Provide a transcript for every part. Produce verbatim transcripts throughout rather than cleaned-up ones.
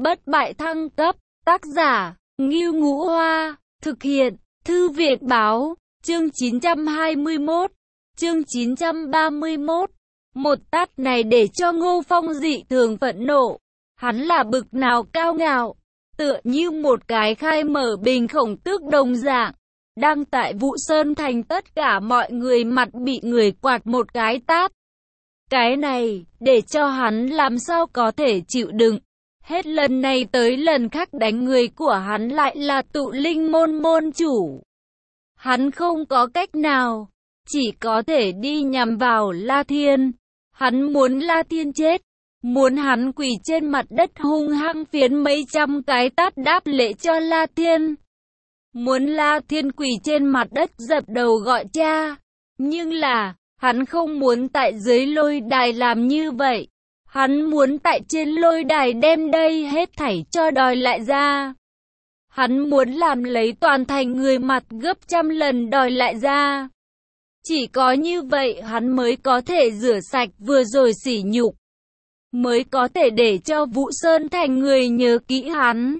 bất bại thăng cấp, tác giả, Ngưu Ngũ Hoa, thực hiện, Thư viện báo, chương chín trăm hai mươi mốt, chương chín trăm ba mươi mốt. Một tát này để cho Ngô Phong dị thường phẫn nộ. Hắn là bực nào cao ngạo, tựa như một cái khai mở bình khổng tước đồng dạng. Đang tại Vũ Sơn Thành tất cả mọi người mặt bị người quạt một cái tát. Cái này, để cho hắn làm sao có thể chịu đựng. Hết lần này tới lần khác đánh người của hắn lại là Tụ Linh môn môn chủ. Hắn không có cách nào, chỉ có thể đi nhằm vào La Thiên. Hắn muốn La Thiên chết, muốn hắn quỳ trên mặt đất hung hăng phiến mấy trăm cái tát đáp lễ cho La Thiên. Muốn La Thiên quỳ trên mặt đất dập đầu gọi cha. Nhưng là, hắn không muốn tại dưới lôi đài làm như vậy. Hắn muốn tại trên lôi đài đem đây hết thảy cho đòi lại ra. Hắn muốn làm lấy toàn thành người mặt gấp trăm lần đòi lại ra. Chỉ có như vậy hắn mới có thể rửa sạch vừa rồi sỉ nhục. Mới có thể để cho Vũ Sơn Thành người nhớ kỹ hắn.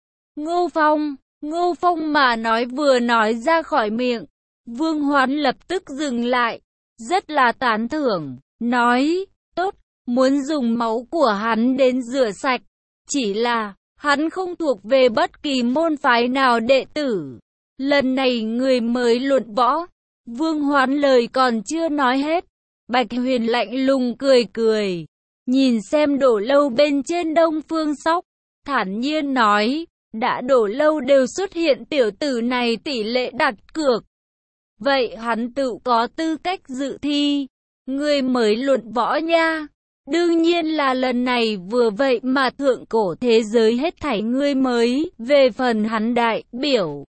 Ngô Phong, Ngô Phong mà nói vừa nói ra khỏi miệng. Vương Hoán lập tức dừng lại. Rất là tán thưởng, nói, tốt, muốn dùng máu của hắn đến rửa sạch. Chỉ là, hắn không thuộc về bất kỳ môn phái nào đệ tử. Lần này người mới luận võ. Vương Hoán lời còn chưa nói hết. Bạch Huyền lạnh lùng cười cười. Nhìn xem Đổ Lâu bên trên Đông Phương Sóc. Thản nhiên nói, đã Đổ Lâu đều xuất hiện tiểu tử này tỷ lệ đặt cược. Vậy hắn tự có tư cách dự thi. Người mới luận võ nha. Đương nhiên là lần này vừa vậy mà thượng cổ thế giới hết thảy người mới. Về phần hắn đại biểu.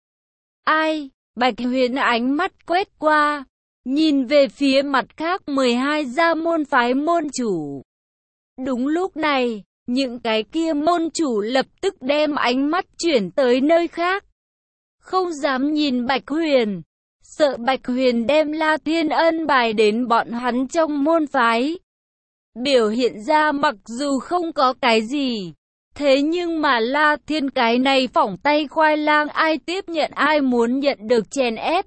Ai? Bạch Huyền ánh mắt quét qua. Nhìn về phía mặt khác mười hai gia môn phái môn chủ. Đúng lúc này, những cái kia môn chủ lập tức đem ánh mắt chuyển tới nơi khác. Không dám nhìn Bạch Huyền. Sợ Bạch Huyền đem La Thiên ân bài đến bọn hắn trong môn phái. Biểu hiện ra mặc dù không có cái gì. Thế nhưng mà La Thiên cái này phỏng tay khoai lang ai tiếp nhận ai muốn nhận được chèn ép.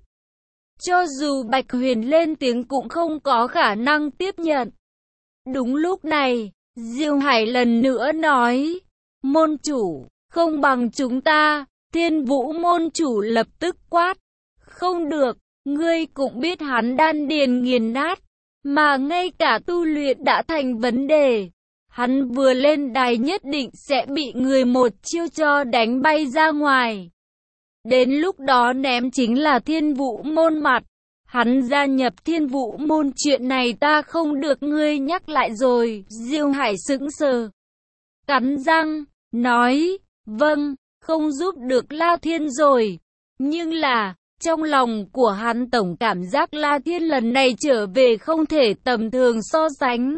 Cho dù Bạch Huyền lên tiếng cũng không có khả năng tiếp nhận. Đúng lúc này, Diêu Hải lần nữa nói. Môn chủ, không bằng chúng ta. Thiên Vũ môn chủ lập tức quát. Không được, ngươi cũng biết hắn đan điền nghiền nát. Mà ngay cả tu luyện đã thành vấn đề. Hắn vừa lên đài nhất định sẽ bị người một chiêu cho đánh bay ra ngoài. Đến lúc đó ném chính là Thiên Vũ môn mặt. Hắn gia nhập Thiên Vũ môn chuyện này ta không được ngươi nhắc lại rồi. Diêu Hải sững sờ. Cắn răng, nói, vâng, không giúp được La Thiên rồi. Nhưng là, trong lòng của hắn tổng cảm giác La Thiên lần này trở về không thể tầm thường so sánh.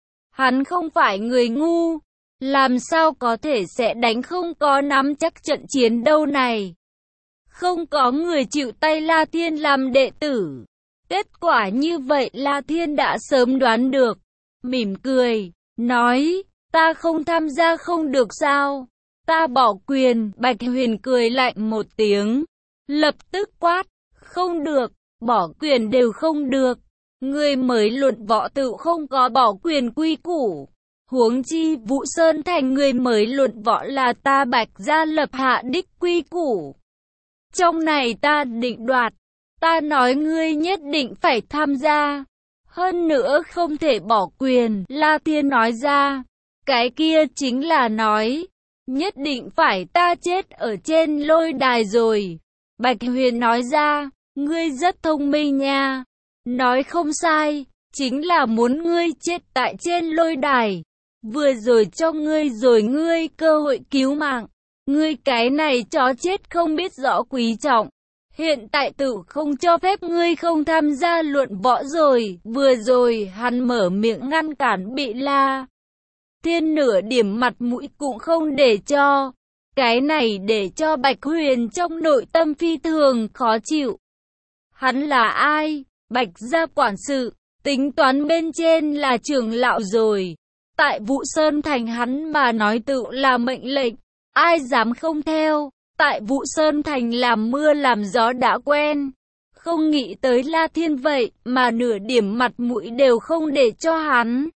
Hắn không phải người ngu, làm sao có thể sẽ đánh không có nắm chắc trận chiến đâu này. Không có người chịu tay La Thiên làm đệ tử. Kết quả như vậy La Thiên đã sớm đoán được. Mỉm cười, nói, ta không tham gia không được sao? Ta bỏ quyền. Bạch Huyền cười lạnh một tiếng. Lập tức quát, không được, bỏ quyền đều không được. Người mới luận võ tự không có bỏ quyền quy củ. Huống chi Vũ Sơn Thành người mới luận võ là ta Bạch gia lập hạ đích quy củ. Trong này ta định đoạt, ta nói ngươi nhất định phải tham gia. Hơn nữa không thể bỏ quyền, La Thiên nói ra. Cái kia chính là nói, nhất định phải ta chết ở trên lôi đài rồi. Bạch Huyền nói ra, ngươi rất thông minh nha. Nói không sai, chính là muốn ngươi chết tại trên lôi đài. Vừa rồi cho ngươi rồi ngươi cơ hội cứu mạng. Ngươi cái này chó chết không biết rõ quý trọng. Hiện tại tự không cho phép ngươi không tham gia luận võ rồi. Vừa rồi hắn mở miệng ngăn cản bị La Thiên nửa điểm mặt mũi cũng không để cho. Cái này để cho Bạch Huyền trong nội tâm phi thường khó chịu. Hắn là ai? Bạch gia quản sự, tính toán bên trên là trưởng lão rồi. Tại Vụ Sơn Thành hắn mà nói tự là mệnh lệnh, ai dám không theo. Tại Vụ Sơn Thành làm mưa làm gió đã quen, không nghĩ tới La Thiên vậy mà nửa điểm mặt mũi đều không để cho hắn.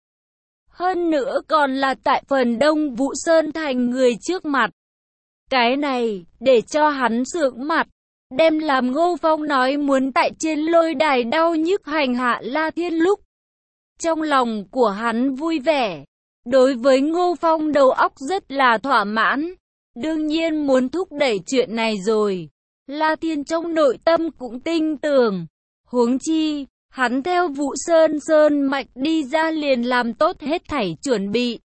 Hơn nữa còn là tại phần đông Vụ Sơn Thành người trước mặt. Cái này, để cho hắn sượng mặt, đem làm Ngô Phong nói muốn tại trên lôi đài đau nhức hành hạ La Thiên lúc. Trong lòng của hắn vui vẻ, đối với Ngô Phong đầu óc rất là thỏa mãn, đương nhiên muốn thúc đẩy chuyện này rồi. La Thiên trong nội tâm cũng tin tưởng, huống chi, hắn theo Vụ Sơn Sơn mạch đi ra liền làm tốt hết thảy chuẩn bị.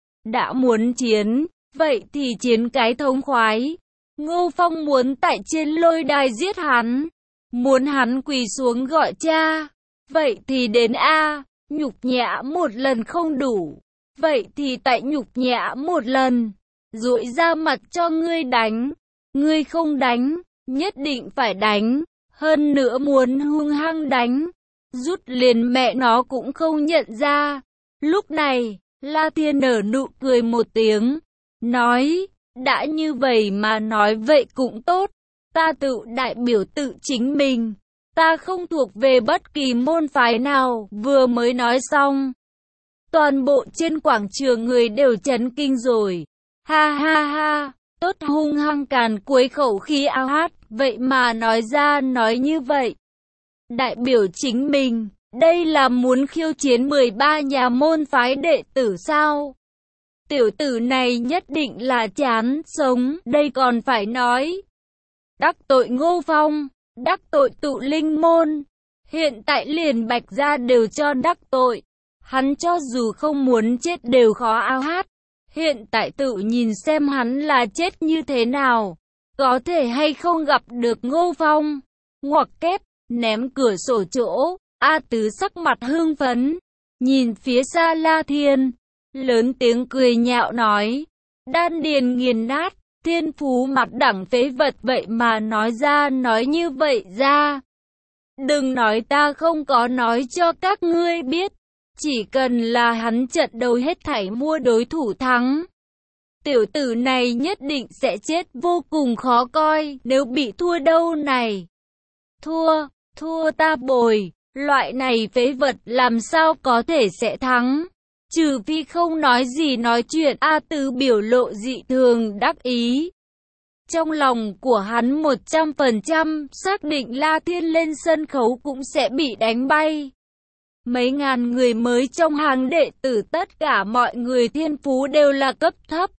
Đã muốn chiến, vậy thì chiến cái thống khoái. Ngô Phong muốn tại trên lôi đài giết hắn, muốn hắn quỳ xuống gọi cha, vậy thì đến A, nhục nhã một lần không đủ, vậy thì tại nhục nhã một lần, duỗi ra mặt cho ngươi đánh, ngươi không đánh, nhất định phải đánh, hơn nữa muốn hung hăng đánh, rút liền mẹ nó cũng không nhận ra. Lúc này, La Thiên nở nụ cười một tiếng, nói, đã như vậy mà nói vậy cũng tốt, ta tự đại biểu tự chính mình, ta không thuộc về bất kỳ môn phái nào. Vừa mới nói xong, toàn bộ trên quảng trường người đều chấn kinh rồi, ha ha ha, tốt hung hăng càn cuối khẩu khí ao hát, vậy mà nói ra nói như vậy. Đại biểu chính mình, đây là muốn khiêu chiến mười ba nhà môn phái đệ tử sao? Tiểu tử này nhất định là chán sống, đây còn phải nói. Đắc tội Ngô Phong, đắc tội tụ linh môn, hiện tại liền Bạch Gia đều cho đắc tội. Hắn cho dù không muốn chết đều khó ao hát. Hiện tại tự nhìn xem hắn là chết như thế nào, có thể hay không gặp được Ngô Phong. Ngoặc kép, ném cửa sổ chỗ, A Tứ sắc mặt hưng phấn, nhìn phía xa La Thiên, lớn tiếng cười nhạo nói, đan điền nghiền nát, thiên phú mặt đẳng phế vật vậy mà nói ra nói như vậy ra. Đừng nói ta không có nói cho các ngươi biết, chỉ cần là hắn trận đấu hết thảy mua đối thủ thắng. Tiểu tử này nhất định sẽ chết vô cùng khó coi, nếu bị thua đâu này. Thua, thua ta bồi, loại này phế vật làm sao có thể sẽ thắng. Trừ phi không nói gì nói chuyện. A Tứ biểu lộ dị thường đắc ý. Trong lòng của hắn một trăm phần trăm xác định La Thiên lên sân khấu cũng sẽ bị đánh bay. Mấy ngàn người mới trong hàng đệ tử tất cả mọi người thiên phú đều là cấp thấp.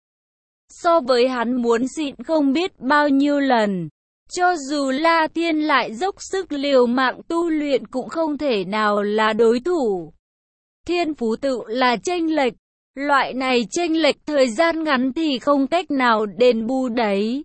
So với hắn muốn xịn không biết bao nhiêu lần. Cho dù La Thiên lại dốc sức liều mạng tu luyện cũng không thể nào là đối thủ. Thiên phú tự là chênh lệch, loại này chênh lệch thời gian ngắn thì không cách nào đền bù đấy.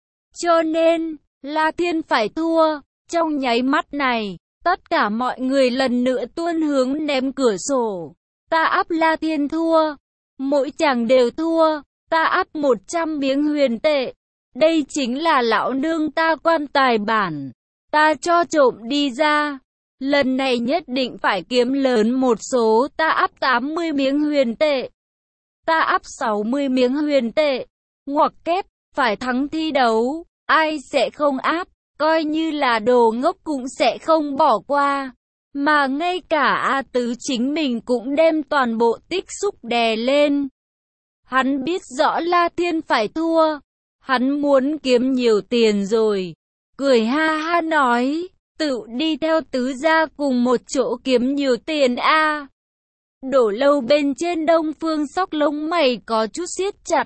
Cho nên, La Thiên phải thua. Trong nháy mắt này, tất cả mọi người lần nữa tuôn hướng ném cửa sổ. Ta áp La Thiên thua, mỗi chàng đều thua, ta áp một trăm miếng huyền tệ. Đây chính là lão nương ta quan tài bản, ta cho trộm đi ra. Lần này nhất định phải kiếm lớn một số, ta áp tám mươi miếng huyền tệ, ta áp sáu mươi miếng huyền tệ. Ngoặc kép, phải thắng thi đấu, ai sẽ không áp, coi như là đồ ngốc cũng sẽ không bỏ qua. Mà ngay cả A Tứ chính mình cũng đem toàn bộ tích xúc đè lên. Hắn biết rõ La Thiên phải thua, hắn muốn kiếm nhiều tiền rồi, cười ha ha nói, tự đi theo Tứ gia cùng một chỗ kiếm nhiều tiền a. Đổ Lâu bên trên Đông Phương Sóc lông mày có chút siết chặt.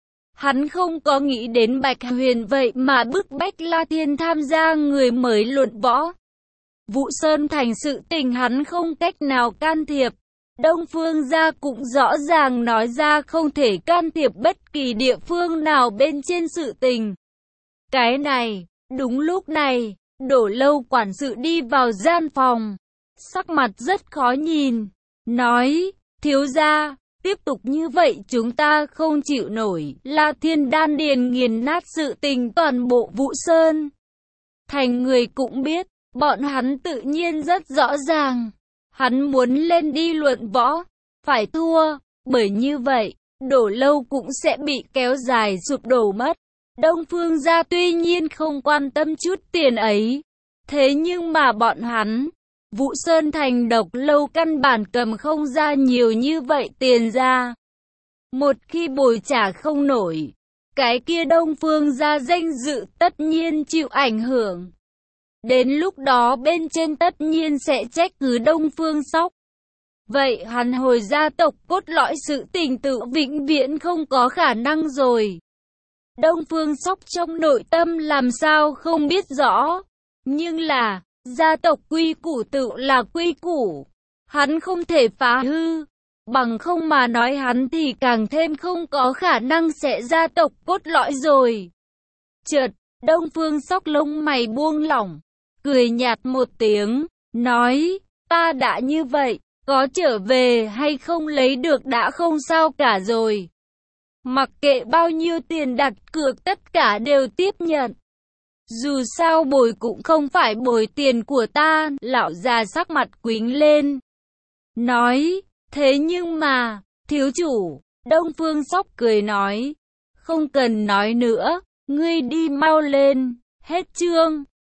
Hắn không có nghĩ đến Bạch Huyền vậy mà bức bách La Thiên tham gia người mới luận võ. Vụ Sơn Thành sự tình hắn không cách nào can thiệp. Đông Phương gia cũng rõ ràng nói ra không thể can thiệp bất kỳ địa phương nào bên trên sự tình. Cái này, đúng lúc này, Đổ Lâu quản sự đi vào gian phòng, sắc mặt rất khó nhìn, nói, thiếu gia, tiếp tục như vậy chúng ta không chịu nổi. La Thiên đan điền nghiền nát sự tình toàn bộ Vụ Sơn Thành người cũng biết, bọn hắn tự nhiên rất rõ ràng. Hắn muốn lên đi luận võ, phải thua, Bởi như vậy, Đổ Lâu cũng sẽ bị kéo dài sụp đổ mất. Đông Phương gia tuy nhiên không quan tâm chút tiền ấy. Thế nhưng mà bọn hắn, Vũ Sơn Thành Độc Lâu căn bản cầm không ra nhiều như vậy tiền ra. Một khi bồi trả không nổi, cái kia Đông Phương gia danh dự tất nhiên chịu ảnh hưởng. Đến lúc đó bên trên tất nhiên sẽ trách cứ Đông Phương Sóc. Vậy hắn hồi gia tộc cốt lõi sự tình tự vĩnh viễn không có khả năng rồi. Đông Phương Sóc trong nội tâm làm sao không biết rõ. Nhưng là, gia tộc quy củ tự là quy củ. Hắn không thể phá hư. Bằng không mà nói hắn thì càng thêm không có khả năng sẽ gia tộc cốt lõi rồi. Chợt, Đông Phương Sóc lông mày buông lỏng, cười nhạt một tiếng, nói, ta đã như vậy, có trở về hay không lấy được đã không sao cả rồi. Mặc kệ bao nhiêu tiền đặt cược tất cả đều tiếp nhận. Dù sao bồi cũng không phải bồi tiền của ta, lão già sắc mặt quĩnh lên. Nói, thế nhưng mà, thiếu chủ, Đông Phương Sóc cười nói, không cần nói nữa, ngươi đi mau lên, hết chương.